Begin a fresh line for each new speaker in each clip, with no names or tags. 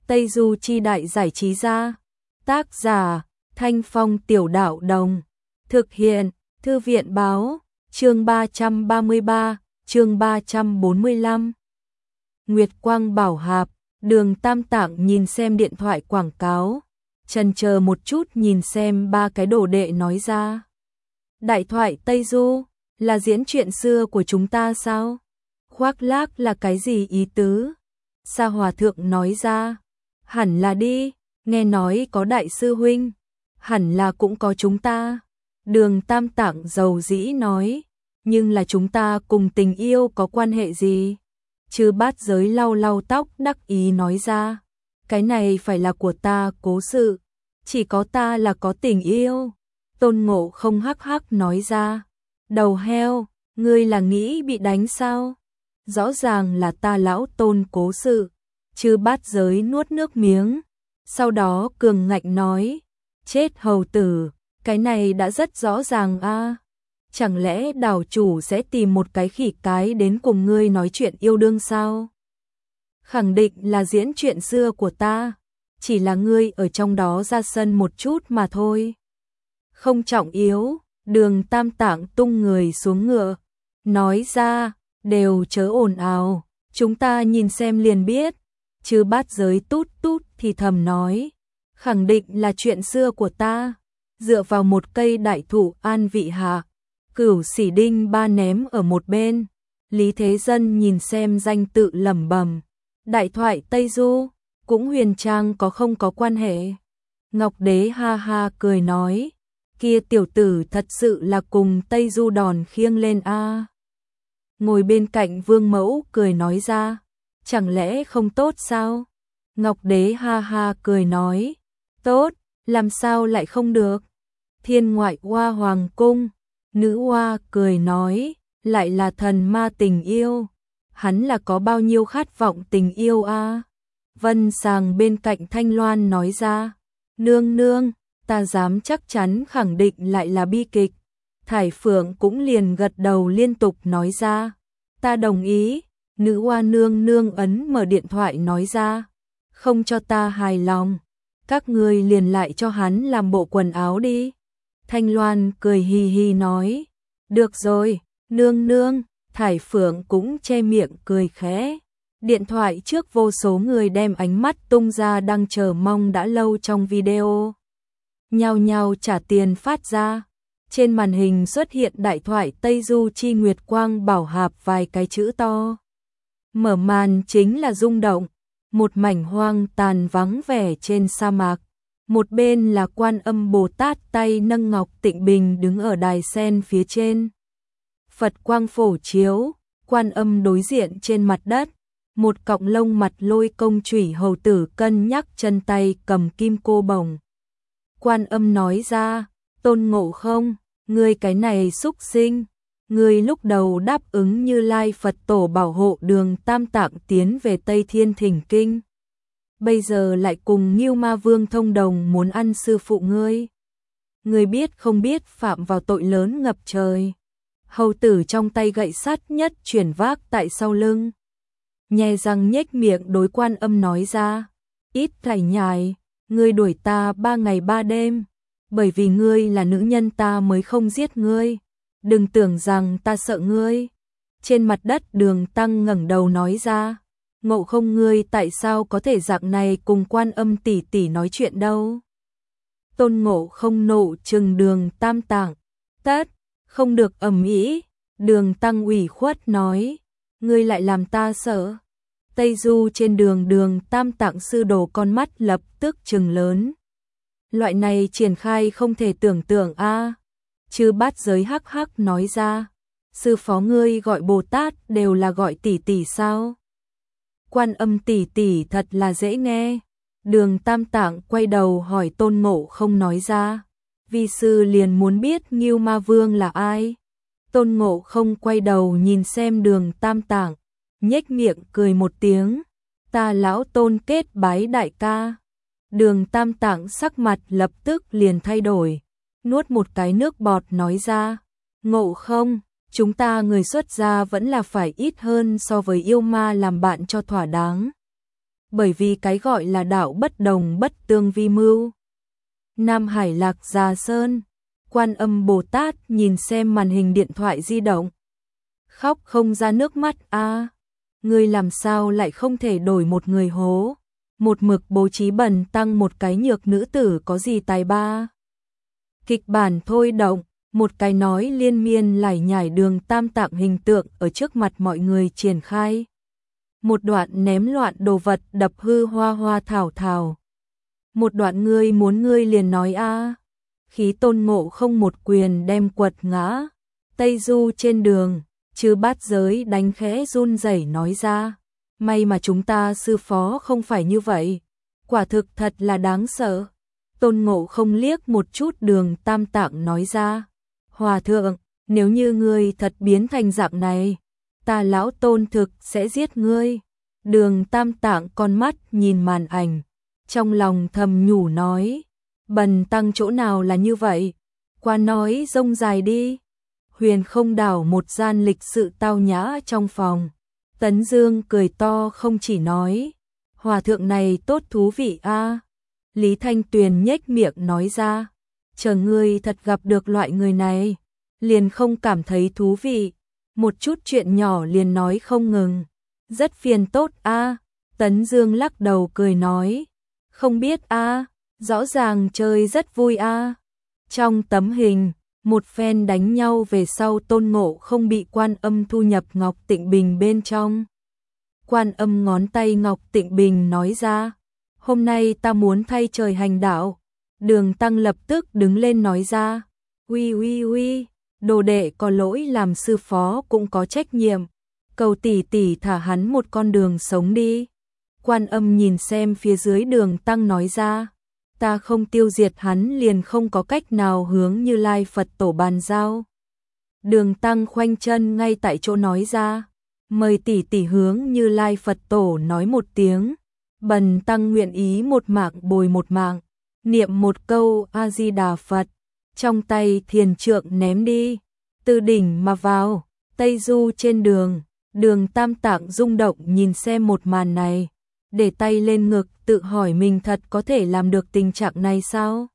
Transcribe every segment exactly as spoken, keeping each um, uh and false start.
Tây Du Chi Đại Giải Trí Gia. Tác giả Thanh Phong Tiểu Đạo Đồng. Thực hiện Thư viện Báo. Chương ba trăm ba mươi ba, chương ba trăm bốn mươi lăm. Nguyệt Quang Bảo Hạp. Đường Tam Tạng nhìn xem điện thoại quảng cáo, chần chờ một chút nhìn xem ba cái đồ đệ nói ra. Đại thoại Tây Du, là diễn chuyện xưa của chúng ta sao? Khoác lác là cái gì ý tứ? Sa Hòa Thượng nói ra. Hẳn là đi, nghe nói có đại sư huynh, hẳn là cũng có chúng ta. Đường Tam Tạng dầu dĩ nói, nhưng là chúng ta cùng tình yêu có quan hệ gì? Chư Bát Giới lau lau tóc đắc ý nói ra, cái này phải là của ta cố sự, chỉ có ta là có tình yêu. Tôn Ngộ Không hắc hắc nói ra, đầu heo, ngươi là nghĩ bị đánh sao? Rõ ràng là ta lão Tôn cố sự. Chư Bát Giới nuốt nước miếng, sau đó cường ngạnh nói, chết hầu tử, cái này đã rất rõ ràng a. Chẳng lẽ đảo chủ sẽ tìm một cái khỉ cái đến cùng ngươi nói chuyện yêu đương sao? Khẳng định là diễn chuyện xưa của ta, chỉ là ngươi ở trong đó ra sân một chút mà thôi. Không trọng yếu, Đường Tam Tạng tung người xuống ngựa, nói ra, đều chớ ồn ào, chúng ta nhìn xem liền biết. Chư Bát Giới tút tút thì thầm nói, khẳng định là chuyện xưa của ta. Dựa vào một cây đại thụ an vị hạ, Cửu Sĩ Đinh ba ném ở một bên. Lý Thế Dân nhìn xem danh tự lẩm bẩm, đại thoại Tây Du, cũng huyền trang có không có quan hệ. Ngọc Đế ha ha cười nói, kia tiểu tử thật sự là cùng Tây Du đòn khiêng lên a. Ngồi bên cạnh Vương Mẫu cười nói ra, chẳng lẽ không tốt sao? Ngọc Đế ha ha cười nói, tốt, làm sao lại không được? Thiên Ngoại Hoa Hoàng Cung, Nữ Hoa cười nói, lại là thần ma tình yêu, hắn là có bao nhiêu khát vọng tình yêu a? Vân Sàng bên cạnh Thanh Loan nói ra, nương nương, ta dám chắc chắn khẳng định lại là bi kịch. Thải Phượng cũng liền gật đầu liên tục nói ra, ta đồng ý. Nữ Hoa nương nương ấn mở điện thoại nói ra, không cho ta hài lòng, các ngươi liền lại cho hắn làm bộ quần áo đi. Thanh Loan cười hì hì nói, được rồi, nương nương. Thải Phượng cũng che miệng cười khẽ. Điện thoại trước vô số người đem ánh mắt tung ra đang chờ mong đã lâu trong video. Nhao nhao trả tiền phát ra. Trên màn hình xuất hiện đại thoại Tây Du Chi Nguyệt Quang Bảo Hạp vài cái chữ to. Mở màn chính là rung động, một mảnh hoang tàn vắng vẻ trên sa mạc. Một bên là Quan Âm Bồ Tát tay nâng ngọc tịnh bình đứng ở đài sen phía trên. Phật quang phổ chiếu, Quan Âm đối diện trên mặt đất. Một cọng lông mặt lôi công chủy hầu tử cân nhắc chân tay cầm kim cô bồng. Quan Âm nói ra, Tôn Ngộ Không, ngươi cái này xúc sinh. Ngươi lúc đầu đáp ứng Như Lai Phật Tổ bảo hộ Đường Tam Tạng tiến về Tây Thiên Thỉnh Kinh. Bây giờ lại cùng Ngưu Ma Vương thông đồng muốn ăn sư phụ ngươi. Ngươi biết không biết phạm vào tội lớn ngập trời. Hầu tử trong tay gậy sắt nhất chuyển vác tại sau lưng. Nhè răng nhếch miệng đối Quan Âm nói ra, ít thảy nhài, ngươi đuổi ta ba ngày ba đêm. Bởi vì ngươi là nữ nhân ta mới không giết ngươi. Đừng tưởng rằng ta sợ ngươi. Trên mặt đất Đường Tăng ngẩng đầu nói ra, Ngộ Không ngươi tại sao có thể dạng này cùng Quan Âm tỷ tỷ nói chuyện đâu? Tôn Ngộ Không nộ trừng Đường Tam Tạng, tất, không được ầm ĩ. Đường Tăng ủy khuất nói, ngươi lại làm ta sợ. Tây Du trên đường Đường Tam Tạng sư đồ con mắt lập tức trừng lớn. Loại này triển khai không thể tưởng tượng a. Chư Bát Giới hắc hắc nói ra, sư phó ngươi gọi Bồ Tát đều là gọi tỷ tỷ sao? Quan Âm tỷ tỷ thật là dễ nghe. Đường Tam Tạng quay đầu hỏi Tôn Ngộ Không nói ra, vi sư liền muốn biết Ngưu Ma Vương là ai? Tôn Ngộ Không quay đầu nhìn xem Đường Tam Tạng, nhếch miệng cười một tiếng, ta lão Tôn kết bái đại ca. Đường Tam Tạng sắc mặt lập tức liền thay đổi, nuốt một cái nước bọt nói ra, Ngộ Không, chúng ta người xuất gia vẫn là phải ít hơn so với yêu ma làm bạn cho thỏa đáng. bởi vì cái gọi là đạo bất đồng bất tương vi mưu. Nam Hải Lạc Già Sơn, Quan Âm Bồ Tát nhìn xem màn hình điện thoại di động. Khóc không ra nước mắt a à, ngươi làm sao lại không thể đổi một người hố, một mực bố trí Bần Tăng một cái nhược nữ tử có gì tài ba. Kịch bản thôi động, một cái nói liên miên lải nhải Đường Tam Tạng hình tượng ở trước mặt mọi người triển khai. Một đoạn ném loạn đồ vật đập hư hoa hoa thảo thảo. Một đoạn ngươi muốn ngươi liền nói a à. Khí Tôn Ngộ Không một quyền đem quật ngã. Tây Du trên đường, Chư Bát Giới đánh khẽ run rẩy nói ra. May mà chúng ta sư phó không phải như vậy. Quả thực thật là đáng sợ. Tôn Ngộ Không liếc một chút Đường Tam Tạng nói ra. Hòa thượng, nếu như ngươi thật biến thành dạng này, ta lão Tôn thực sẽ giết ngươi. Đường Tam Tạng con mắt nhìn màn ảnh, trong lòng thầm nhủ nói. Bần Tăng chỗ nào là như vậy? Qua nói rông dài đi. Huyền Không Đảo một gian lịch sự tao nhã trong phòng. Tấn Dương cười to không chỉ nói. Hòa thượng này tốt thú vị a à. Lý Thanh Tuyền nhếch miệng nói ra. Chờ ngươi thật gặp được loại người này, liền không cảm thấy thú vị. Một chút chuyện nhỏ liền nói không ngừng. Rất phiền tốt a à. Tấn Dương lắc đầu cười nói. Không biết a à. Rõ ràng chơi rất vui a à. Trong tấm hình, một phen đánh nhau về sau Tôn Ngộ Không bị Quan Âm thu nhập Ngọc Tịnh Bình bên trong. Quan Âm ngón tay Ngọc Tịnh Bình nói ra. Hôm nay ta muốn thay trời hành đạo. Đường Tăng lập tức đứng lên nói ra. Uy uy uy, đồ đệ có lỗi làm sư phó cũng có trách nhiệm. Cầu tỷ tỷ thả hắn một con đường sống đi. Quan Âm nhìn xem phía dưới Đường Tăng nói ra. Ta không tiêu diệt hắn liền không có cách nào hướng Như Lai Phật Tổ bàn giao. Đường Tăng khoanh chân ngay tại chỗ nói ra. Mời tỷ tỷ hướng Như Lai Phật Tổ nói một tiếng. Bần Tăng nguyện ý một mạng bồi một mạng. Niệm một câu A-di-đà Phật. Trong tay thiền trượng ném đi. Từ đỉnh mà vào. Tây Du trên đường. Đường Tam Tạng rung động nhìn xem một màn này. Để tay lên ngực tự hỏi mình thật có thể làm được tình trạng này sao?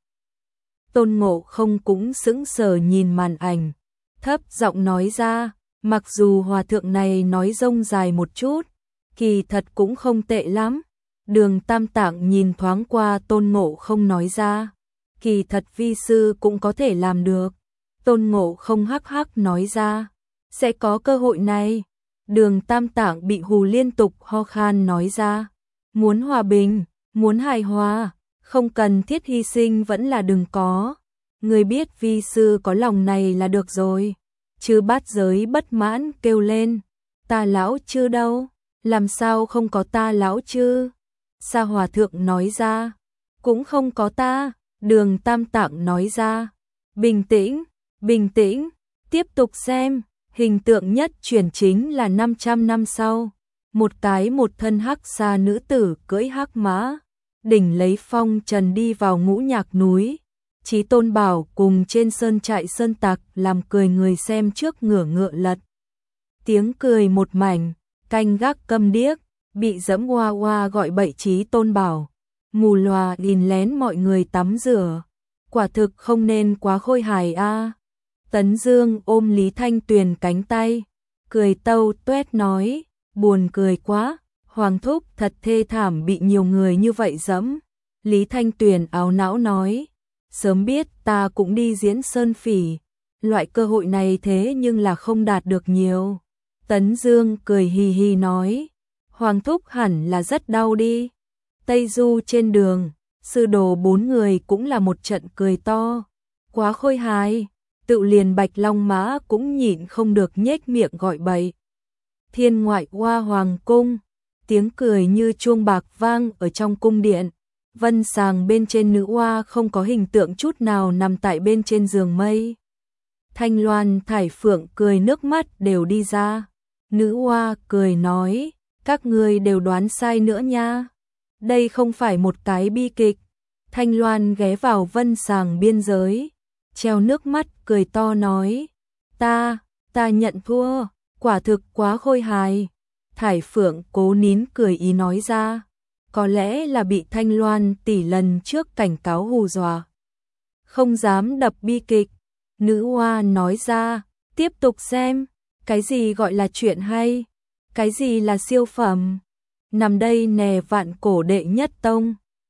Tôn Ngộ Không cũng sững sờ nhìn màn ảnh. Thấp giọng nói ra. Mặc dù hòa thượng này nói rông dài một chút, kỳ thật cũng không tệ lắm. Đường Tam Tạng nhìn thoáng qua Tôn Ngộ Không nói ra. Kỳ thật vi sư cũng có thể làm được. Tôn Ngộ Không hắc hắc nói ra. Sẽ có cơ hội này. Đường Tam Tạng bị hù liên tục ho khan nói ra. Muốn hòa bình, muốn hài hòa, không cần thiết hy sinh vẫn là đừng có. Người biết vi sư có lòng này là được rồi. Chư Bát Giới bất mãn kêu lên. Ta lão chư đâu? Làm sao không có ta lão chư? Sa Hòa Thượng nói ra. Cũng không có ta. Đường Tam Tạng nói ra. Bình tĩnh, bình tĩnh. Tiếp tục xem. Hình tượng nhất chuyển chính là năm trăm năm sau. Một cái một thân hắc sa nữ tử cưỡi hắc mã. Đỉnh lấy phong trần đi vào Ngũ Nhạc núi. Chí Tôn Bảo cùng trên sơn trại sơn tặc làm cười người xem trước ngửa ngựa lật. Tiếng cười một mảnh, canh gác câm điếc, bị dẫm hoa hoa gọi bậy Chí Tôn Bảo. Mù lòa nhìn lén mọi người tắm rửa. Quả thực không nên quá khôi hài a. Tấn Dương ôm Lý Thanh Tuyền cánh tay, cười tâu tuét nói, buồn cười quá, Hoàng thúc thật thê thảm bị nhiều người như vậy dẫm. Lý Thanh Tuyền áo não nói, sớm biết ta cũng đi diễn sơn phỉ, loại cơ hội này thế nhưng là không đạt được nhiều. Tấn Dương cười hì hì nói, Hoàng thúc hẳn là rất đau đi. Tây Du trên đường, sư đồ bốn người cũng là một trận cười to, quá khôi hài, tự liền Bạch Long Mã cũng nhịn không được nhếch miệng gọi bậy. Thiên ngoại hoa hoàng cung, tiếng cười như chuông bạc vang ở trong cung điện. Vân sàng bên trên nữ oa không có hình tượng chút nào nằm tại bên trên giường mây. Thanh Loan Thải Phượng cười nước mắt đều đi ra. Nữ oa cười nói, các ngươi đều đoán sai nữa nha. Đây không phải một cái bi kịch. Thanh Loan ghé vào vân sàng biên giới, treo nước mắt cười to nói, ta, ta nhận thua, quả thực quá khôi hài. Thải Phượng cố nín cười ý nói ra, có lẽ là bị Thanh Loan tỷ lần trước cảnh cáo hù dọa. Không dám đập bi kịch, nữ hoa nói ra, tiếp tục xem, cái gì gọi là chuyện hay, cái gì là siêu phẩm. Nằm đây nè vạn cổ đệ nhất tông,